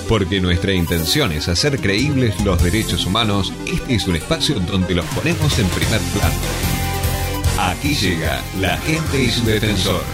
Porque nuestra intención es hacer creíbles los derechos humanos, este es un espacio donde los ponemos en primer plano. Aquí llega La Gente y su Defensor.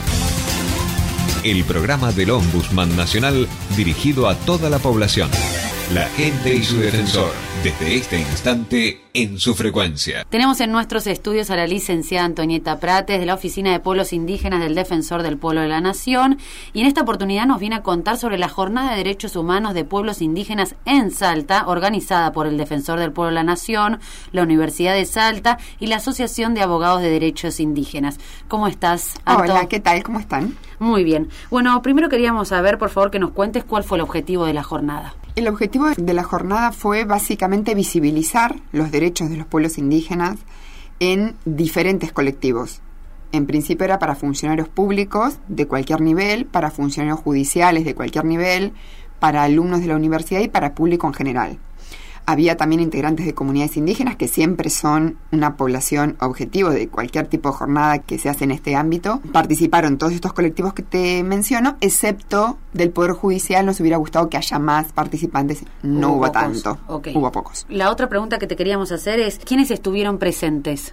El programa del Ombudsman Nacional dirigido a toda la población. La Gente y su Defensor, desde este instante en su frecuencia. Tenemos en nuestros estudios a la licenciada Antonieta Prates de la Oficina de Pueblos Indígenas del Defensor del Pueblo de la Nación, y en esta oportunidad nos viene a contar sobre la Jornada de Derechos Humanos de Pueblos Indígenas en Salta, organizada por el Defensor del Pueblo de la Nación, la Universidad de Salta y la Asociación de Abogados de Derechos Indígenas. ¿Cómo estás, Anto? Hola, ¿qué tal? ¿Cómo están? Muy bien. Bueno, primero queríamos saber, por favor, que nos cuentes cuál fue el objetivo de la jornada. El objetivo de la jornada fue básicamente visibilizar los derechos de los pueblos indígenas en diferentes colectivos. En principio era para funcionarios públicos de cualquier nivel, para funcionarios judiciales de cualquier nivel, para alumnos de la universidad y para público en general. Había también integrantes de comunidades indígenas, que siempre son una población objetivo de cualquier tipo de jornada que se hace en este ámbito. Participaron todos estos colectivos que te menciono, excepto del Poder Judicial. Nos hubiera gustado que haya más participantes. No hubo tanto. Okay. Hubo pocos. La otra pregunta que te queríamos hacer es, ¿quiénes estuvieron presentes?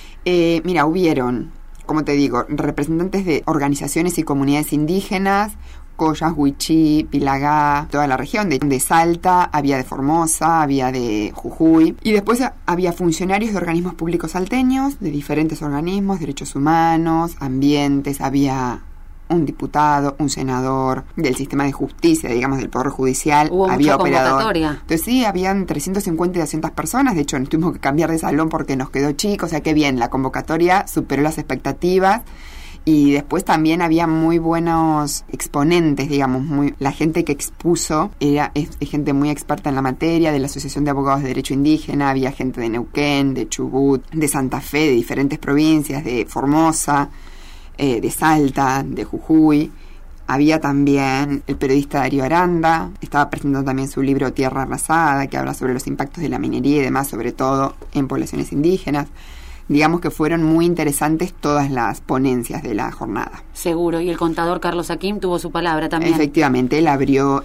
Mira, hubieron, como te digo, representantes de organizaciones y comunidades indígenas, Collas, Huichí, Pilagá, toda la región de Salta, había de Formosa, había de Jujuy, y después había funcionarios de organismos públicos salteños, de diferentes organismos, derechos humanos, ambientes, había un diputado, un senador del sistema de justicia, digamos, del Poder Judicial. Hubo había mucha operador. Convocatoria. Entonces sí, habían 350 y 200 personas, de hecho nos tuvimos que cambiar de salón porque nos quedó chico, o sea que bien, la convocatoria superó las expectativas. Y después también había muy buenos exponentes, digamos, la gente que expuso es gente muy experta en la materia, de la Asociación de Abogados de Derecho Indígena, había gente de Neuquén, de Chubut, de Santa Fe, de diferentes provincias, de Formosa, de Salta, de Jujuy. Había también el periodista Darío Aranda, estaba presentando también su libro Tierra Arrasada, que habla sobre los impactos de la minería y demás, sobre todo en poblaciones indígenas. Digamos que fueron muy interesantes todas las ponencias de la jornada. Seguro, y el contador Carlos Aquim tuvo su palabra también. Efectivamente, él abrió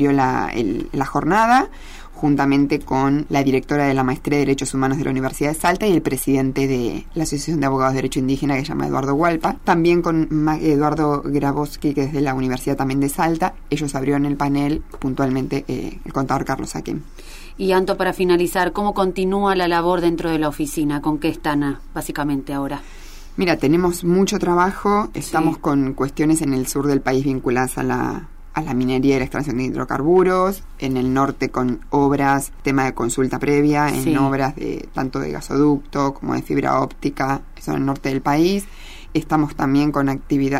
la jornada juntamente con la directora de la Maestría de Derechos Humanos de la Universidad de Salta y el presidente de la Asociación de Abogados de Derecho Indígena, que se llama Eduardo Hualpa, también con Eduardo Grabowski, que es de la Universidad también de Salta. Ellos abrieron el panel, puntualmente el contador Carlos Aquim. Y Anto, para finalizar, ¿cómo continúa la labor dentro de la oficina? ¿Con qué están básicamente ahora? Mira, tenemos mucho trabajo, estamos con cuestiones en el sur del país vinculadas a la minería y la extracción de hidrocarburos, en el norte con obras, tema de consulta previa, en obras tanto de gasoducto como de fibra óptica, eso en el norte del país. Estamos también con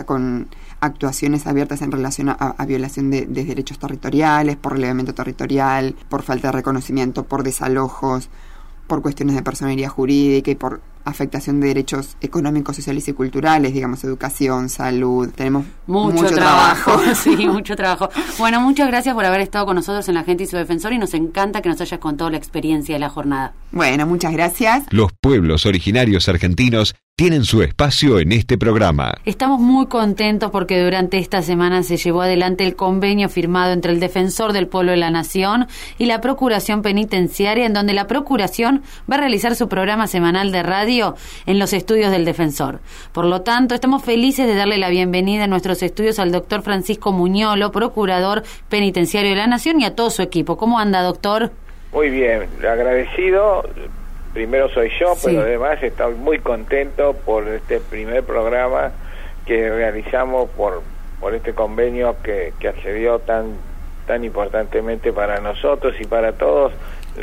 actuaciones abiertas en relación a violación de derechos territoriales, por relevamiento territorial, por falta de reconocimiento, por desalojos, por cuestiones de personería jurídica y por afectación de derechos económicos, sociales y culturales, digamos, educación, salud. Tenemos mucho trabajo. Sí, mucho trabajo. Bueno, muchas gracias por haber estado con nosotros en La Gente y su Defensor, y nos encanta que nos hayas contado la experiencia de la jornada. Bueno, muchas gracias. Los pueblos originarios argentinos tienen su espacio en este programa. Estamos muy contentos porque durante esta semana se llevó adelante el convenio firmado entre el Defensor del Pueblo de la Nación y la Procuración Penitenciaria, en donde la Procuración va a realizar su programa semanal de radio en los estudios del Defensor. Por lo tanto, estamos felices de darle la bienvenida en nuestros estudios al doctor Francisco Muñolo, Procurador Penitenciario de la Nación, y a todo su equipo. ¿Cómo anda, doctor? Muy bien, agradecido. Primero soy yo, pero además estoy muy contento por este primer programa que realizamos por este convenio que accedió tan importantemente para nosotros y para todos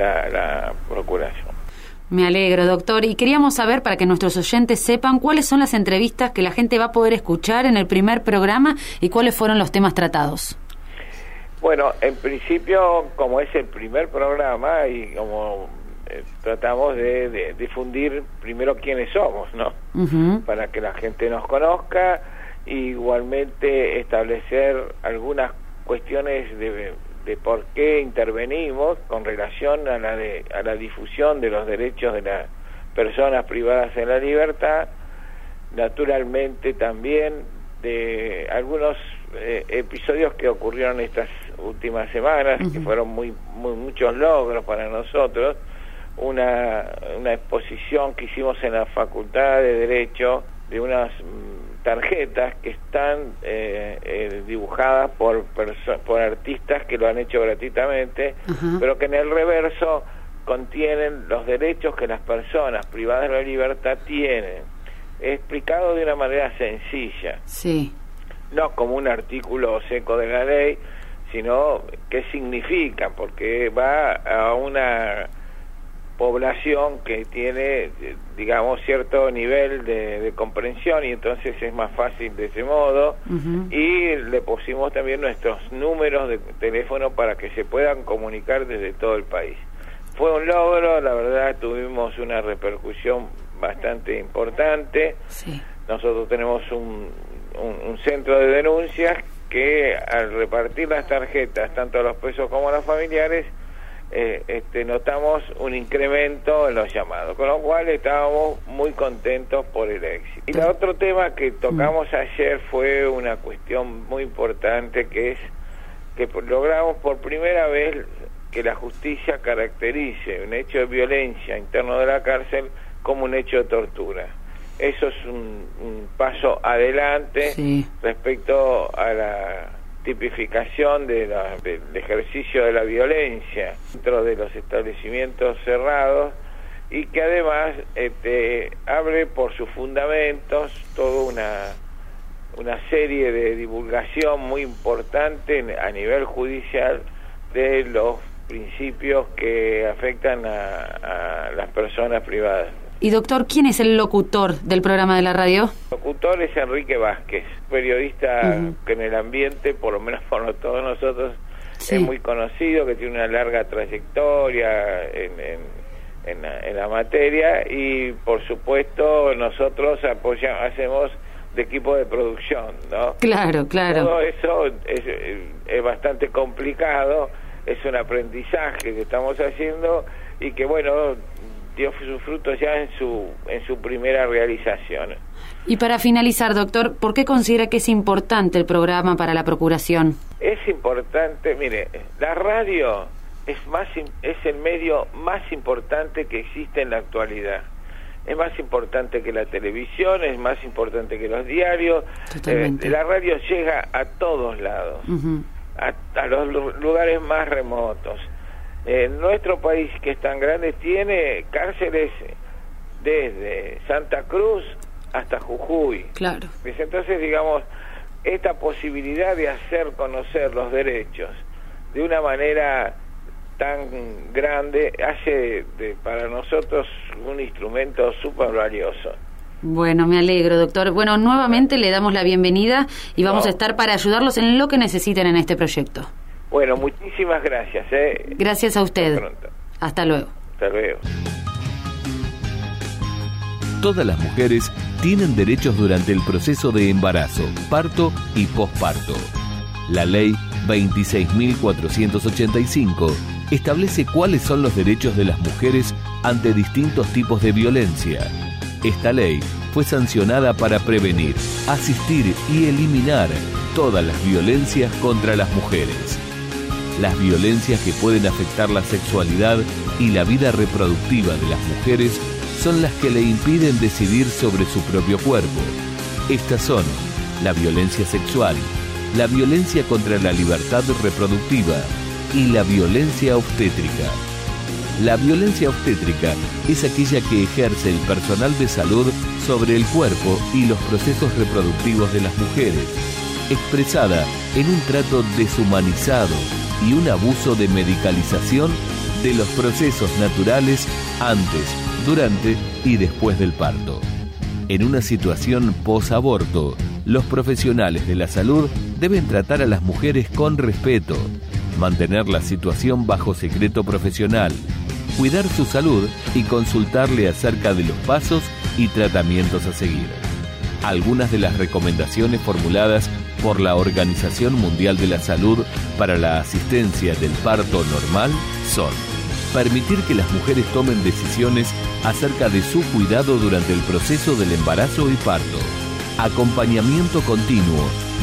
la Procuración. Me alegro, doctor. Y queríamos saber, para que nuestros oyentes sepan, cuáles son las entrevistas que la gente va a poder escuchar en el primer programa y cuáles fueron los temas tratados. Bueno, en principio, como es el primer programa y como tratamos de difundir primero quiénes somos, ¿no? Uh-huh. Para que la gente nos conozca, y igualmente establecer algunas cuestiones de por qué intervenimos con relación a la difusión de los derechos de las personas privadas en la libertad, naturalmente también de algunos episodios que ocurrieron estas últimas semanas, que fueron muchos logros para nosotros. Una exposición que hicimos en la Facultad de Derecho de unas tarjetas que están dibujadas por artistas que lo han hecho gratuitamente, pero que en el reverso contienen los derechos que las personas privadas de la libertad tienen, explicado de una manera sencilla. Sí. No como un artículo seco de la ley, sino qué significa, porque va a una población que tiene, digamos, cierto nivel de comprensión, y entonces es más fácil de ese modo. Y le pusimos también nuestros números de teléfono para que se puedan comunicar desde todo el país. Fue un logro, la verdad, tuvimos una repercusión bastante importante. Sí. Nosotros tenemos un centro de denuncias que al repartir las tarjetas, tanto a los presos como a los familiares, notamos un incremento en los llamados, con lo cual estábamos muy contentos por el éxito. Y el otro tema que tocamos ayer fue una cuestión muy importante, que es que logramos por primera vez que la justicia caracterice un hecho de violencia interno de la cárcel como un hecho de tortura. Eso es un paso adelante respecto a la tipificación del ejercicio de la violencia dentro de los establecimientos cerrados, y que además abre por sus fundamentos toda una serie de divulgación muy importante a nivel judicial de los principios que afectan a las personas privadas. Y doctor, ¿quién es el locutor del programa de la radio? El locutor es Enrique Vázquez, periodista que en el ambiente, por lo menos por todos nosotros, es muy conocido, que tiene una larga trayectoria en la materia, y por supuesto nosotros hacemos de equipo de producción, ¿no? Claro. Todo eso es bastante complicado, es un aprendizaje que estamos haciendo y que, bueno, dio sus frutos ya en su primera realización. Y para finalizar, doctor, ¿por qué considera que es importante el programa para la Procuración? Es importante, mire, la radio es el medio más importante que existe en la actualidad. Es más importante que la televisión, es más importante que los diarios. La radio llega a todos lados, a los lugares más remotos. Nuestro país, que es tan grande, tiene cárceles desde Santa Cruz hasta Jujuy. Claro. Entonces, digamos, esta posibilidad de hacer conocer los derechos de una manera tan grande hace para nosotros un instrumento súper valioso. Bueno, me alegro, doctor. Bueno, nuevamente le damos la bienvenida y vamos a estar para ayudarlos en lo que necesiten en este proyecto. Bueno, muchísimas gracias. Gracias a usted. Hasta pronto. Hasta luego. Hasta luego. Todas las mujeres tienen derechos durante el proceso de embarazo, parto y posparto. La Ley 26.485 establece cuáles son los derechos de las mujeres ante distintos tipos de violencia. Esta ley fue sancionada para prevenir, asistir y eliminar todas las violencias contra las mujeres. Las violencias que pueden afectar la sexualidad y la vida reproductiva de las mujeres son las que le impiden decidir sobre su propio cuerpo. Estas son la violencia sexual, la violencia contra la libertad reproductiva y la violencia obstétrica. La violencia obstétrica es aquella que ejerce el personal de salud sobre el cuerpo y los procesos reproductivos de las mujeres, expresada en un trato deshumanizado y un abuso de medicalización de los procesos naturales antes, durante y después del parto. En una situación posaborto, los profesionales de la salud deben tratar a las mujeres con respeto, mantener la situación bajo secreto profesional, cuidar su salud y consultarle acerca de los pasos y tratamientos a seguir. Algunas de las recomendaciones formuladas por la Organización Mundial de la Salud para la asistencia del parto normal son: permitir que las mujeres tomen decisiones acerca de su cuidado durante el proceso del embarazo y parto, acompañamiento continuo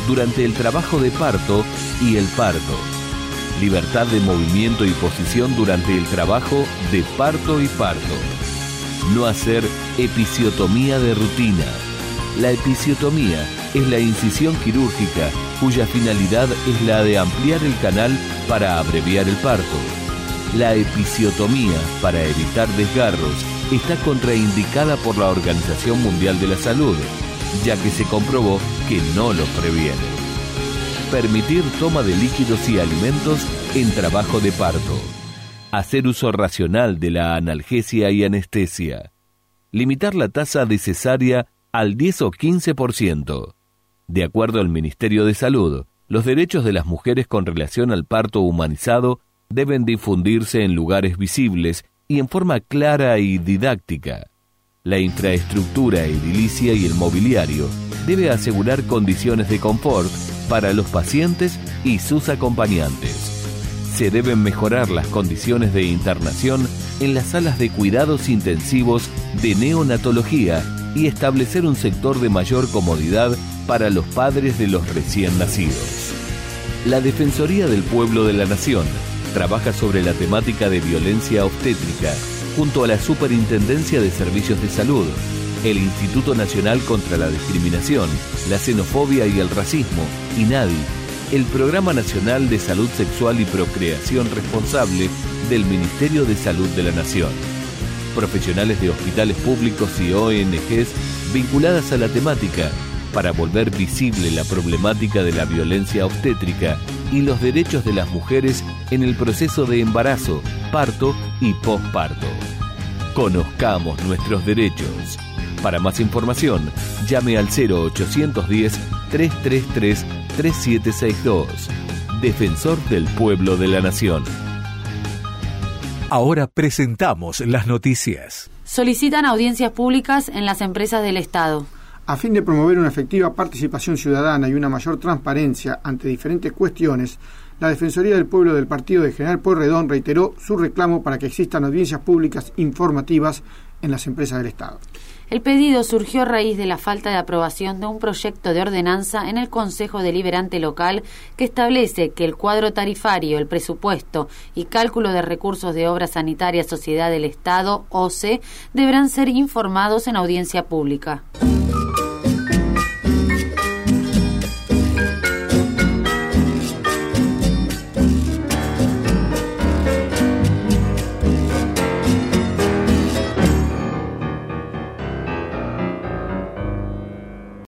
durante el trabajo de parto y el parto. Libertad de movimiento y posición durante el trabajo de parto y parto. No hacer episiotomía de rutina. La episiotomía es la incisión quirúrgica cuya finalidad es la de ampliar el canal para abreviar el parto. La episiotomía, para evitar desgarros, está contraindicada por la Organización Mundial de la Salud, ya que se comprobó que no los previene. Permitir toma de líquidos y alimentos en trabajo de parto. Hacer uso racional de la analgesia y anestesia. Limitar la tasa de cesárea al 10 o 15%. De acuerdo al Ministerio de Salud, los derechos de las mujeres con relación al parto humanizado deben difundirse en lugares visibles y en forma clara y didáctica. La infraestructura edilicia y el mobiliario debe asegurar condiciones de confort para los pacientes y sus acompañantes. Se deben mejorar las condiciones de internación en las salas de cuidados intensivos de neonatología y establecer un sector de mayor comodidad para los padres de los recién nacidos. La Defensoría del Pueblo de la Nación trabaja sobre la temática de violencia obstétrica junto a la Superintendencia de Servicios de Salud, el Instituto Nacional contra la Discriminación, la Xenofobia y el Racismo, INADI, el Programa Nacional de Salud Sexual y Procreación Responsable del Ministerio de Salud de la Nación. Profesionales de hospitales públicos y ONGs vinculadas a la temática para volver visible la problemática de la violencia obstétrica y los derechos de las mujeres en el proceso de embarazo, parto y posparto. Conozcamos nuestros derechos. Para más información, llame al 0810-333-3762. Defensor del Pueblo de la Nación. Ahora presentamos las noticias. Solicitan audiencias públicas en las empresas del Estado. A fin de promover una efectiva participación ciudadana y una mayor transparencia ante diferentes cuestiones, la Defensoría del Pueblo del Partido de General Pueyrredón reiteró su reclamo para que existan audiencias públicas informativas en las empresas del Estado. El pedido surgió a raíz de la falta de aprobación de un proyecto de ordenanza en el Consejo Deliberante Local que establece que el cuadro tarifario, el presupuesto y cálculo de recursos de Obras Sanitarias Sociedad del Estado, OCE, deberán ser informados en audiencia pública.